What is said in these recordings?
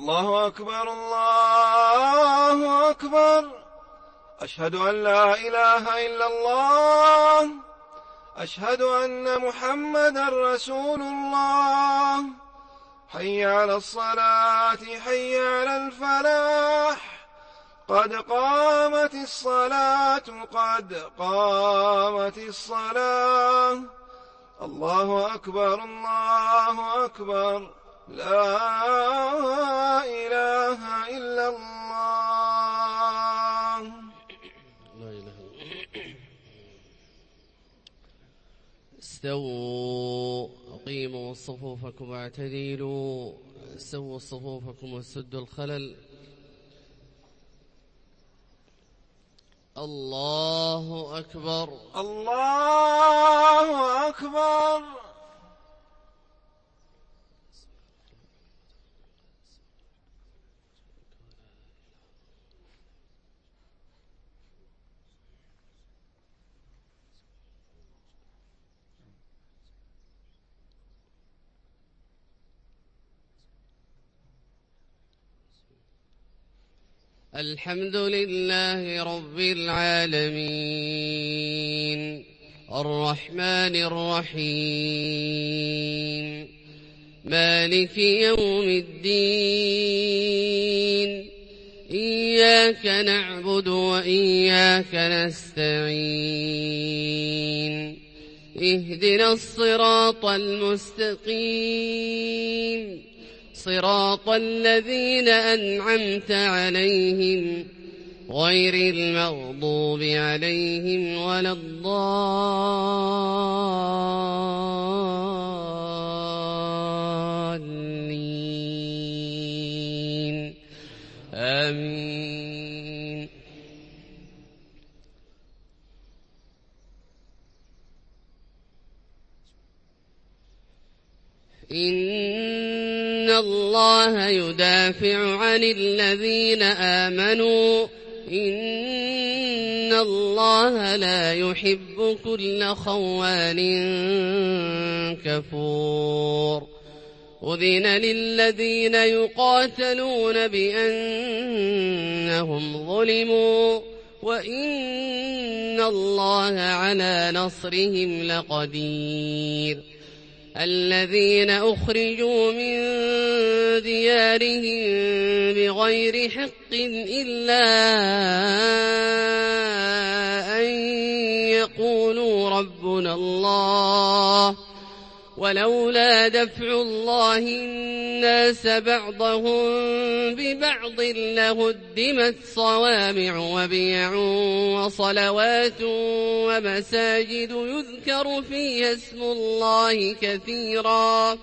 الله أكبر الله أكبر. أشهد أن لا إله إلا الله. أشهد أن محمدا رسول الله. حي على الصلاة حي على الفلاح. قد قامت الصلاة قد قامت الصلاة. الله أكبر الله أكبر. لا إله إلا الله. لا إله إلا الله. استووا أقيموا صفوفكم واعتدلوا. سووا صفوفكم وسدوا الخلل. الله أكبر الله أكبر. الحمد لله رب العالمين الرحمن الرحيم مالك يوم الدين. إياك نعبد وإياك نستعين. اهدنا الصراط المستقيم صراط الذين أنعمت عليهم غير المغضوب عليهم ولا الضالين. آمين. إن الله يدافع عن الذين آمنوا. إن الله لا يحب كل خوان كفور. أذن للذين يقاتلون بأنهم ظلموا وإن الله على نصرهم لقدير. الذين أخرجوا من ديارهم بغير حق إلا أن يقولوا ربنا الله ولولا دفع الله الناس بعضهم ببعض لهدمت صوامع وبيع وصلوات ومساجد يذكر فيها اسم الله كثيرا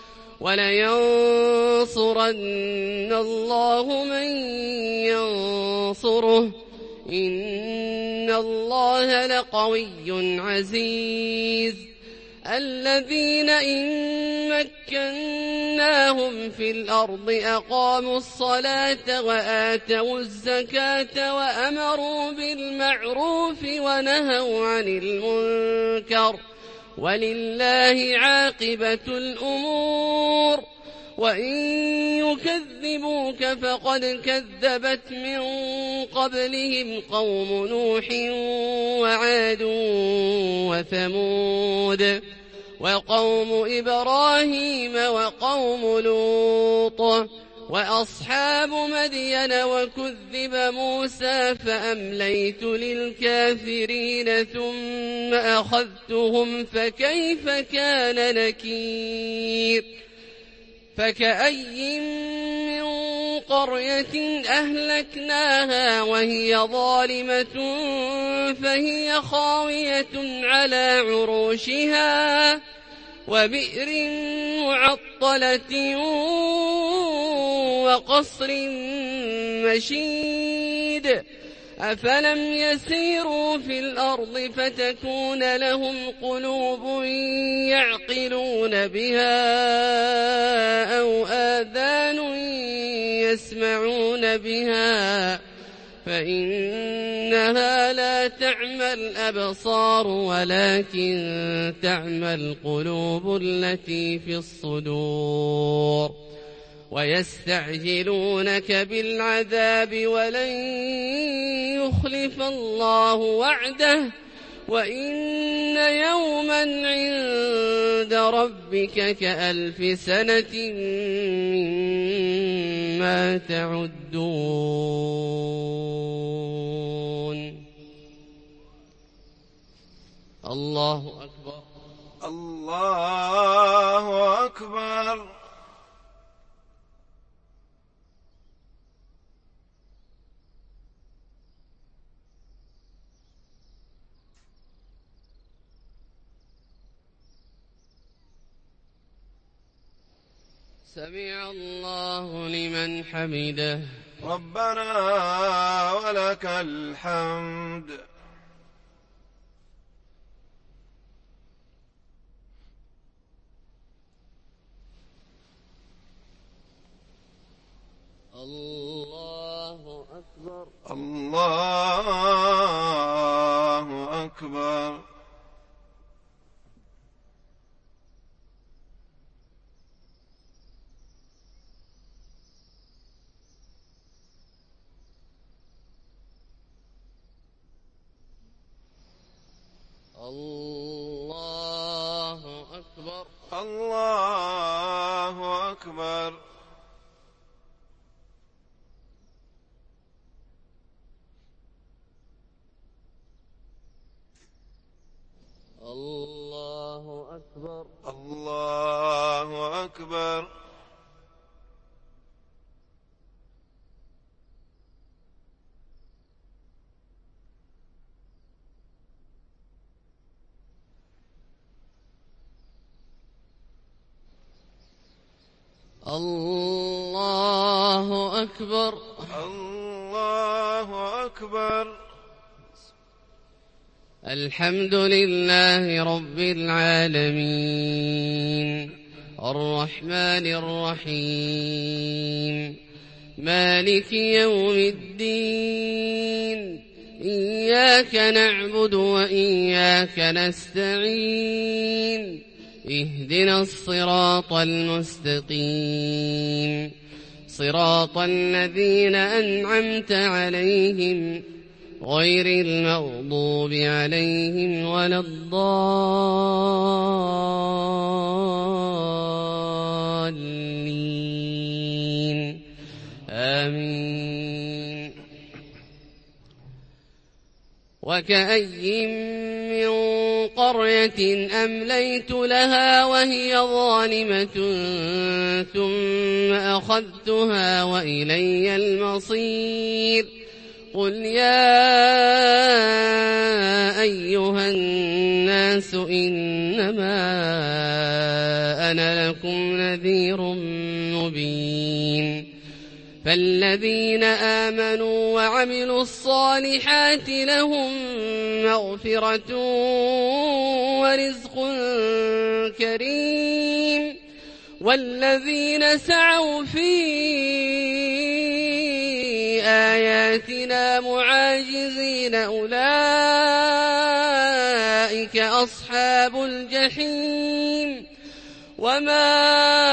ولينصرن الله من ينصره. إن الله لقوي عزيز. الذين إن مكناهم في الأرض أقاموا الصلاة وآتوا الزكاة وأمروا بالمعروف ونهوا عن المنكر ولله عاقبة الأمور. وإن يكذبوك فقد كذبت من قبلهم قوم نوح وعاد وثمود وقوم إبراهيم وقوم لوط وأصحاب مدين وكذب موسى فأمليت للكافرين ثم أخذتهم فكيف كان نكير. فكأي من قرية أهلكناها وهي ظالمة فهي خاوية على عروشها وبئر معطلة وقصر مشيد. أفلم يسيروا في الأرض فتكون لهم قلوب يعقلون بها أو آذان يسمعون بها فإنها لا تعمى الأبصار ولكن تعمى القلوب التي في الصدور. ويستعجلونك بالعذاب ولن يخلف الله وعده وإن يوما عند ربك كألف سنة مما تعدون. الله أكبر. الله أكبر. سمع الله لمن حمده. ربنا ولك الحمد. الله أكبر. الله أكبر. الله أكبر. الله أكبر. الله أكبر. الله أكبر. الله أكبر. الله أكبر. الحمد لله رب العالمين الرحمن الرحيم مالك يوم الدين إياك نعبد وإياك نستعين اهدنا الصراط المستقيم صراط الذين أنعمت عليهم غير المغضوب عليهم ولا الضالين آمين. وكأي من قرية أمليت لها وهي ظالمة ثم أخذتها وإلي المصير. قل يا أيها الناس إنما أنا لكم نذير مبين. فالذين آمنوا وعملوا الصالحات لهم مغفرة ورزق كريم والذين سعوا في آياتنا معاجزين أولئك أصحاب الجحيم. وما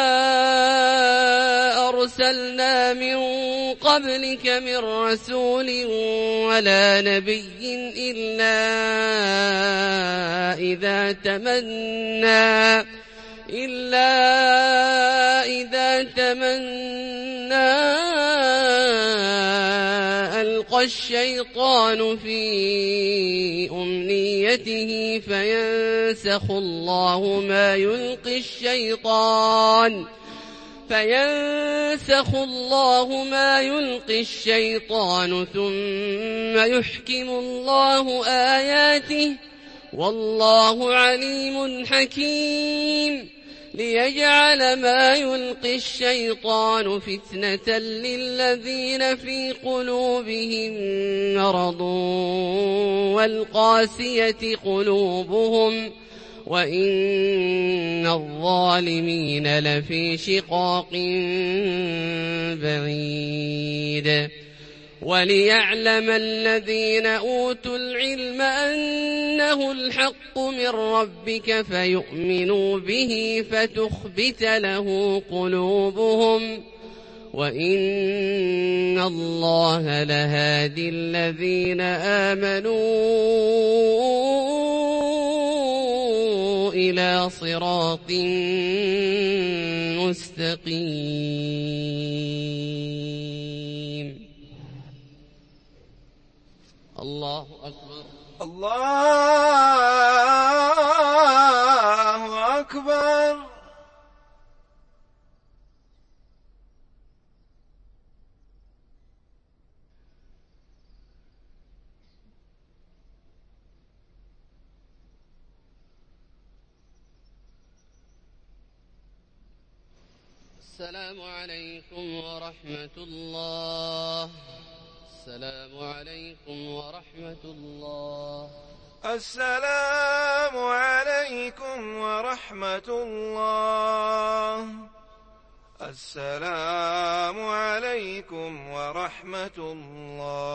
أرسلنا من قبلك من رسول ولا نبي إلا إذا تمنى ألقى الشيطان في أمنيته فينسخ الله ما يلقي الشيطان ثم يحكم الله آياته والله عليم حكيم. ليجعل ما يلقي الشيطان فتنة للذين في قلوبهم مرض والقاسية قلوبهم وإن الظالمين لفي شقاق بعيد. وليعلم الذين أوتوا العلم أنه الحق من ربك فيؤمنوا به فتخبت له قلوبهم وإن الله لهادي الذين آمنوا إلى صراط مستقيم. الله أكبر. الله أكبر. السلام عليكم ورحمة الله. السلام عليكم ورحمة الله. السلام عليكم ورحمة الله. السلام عليكم ورحمة الله.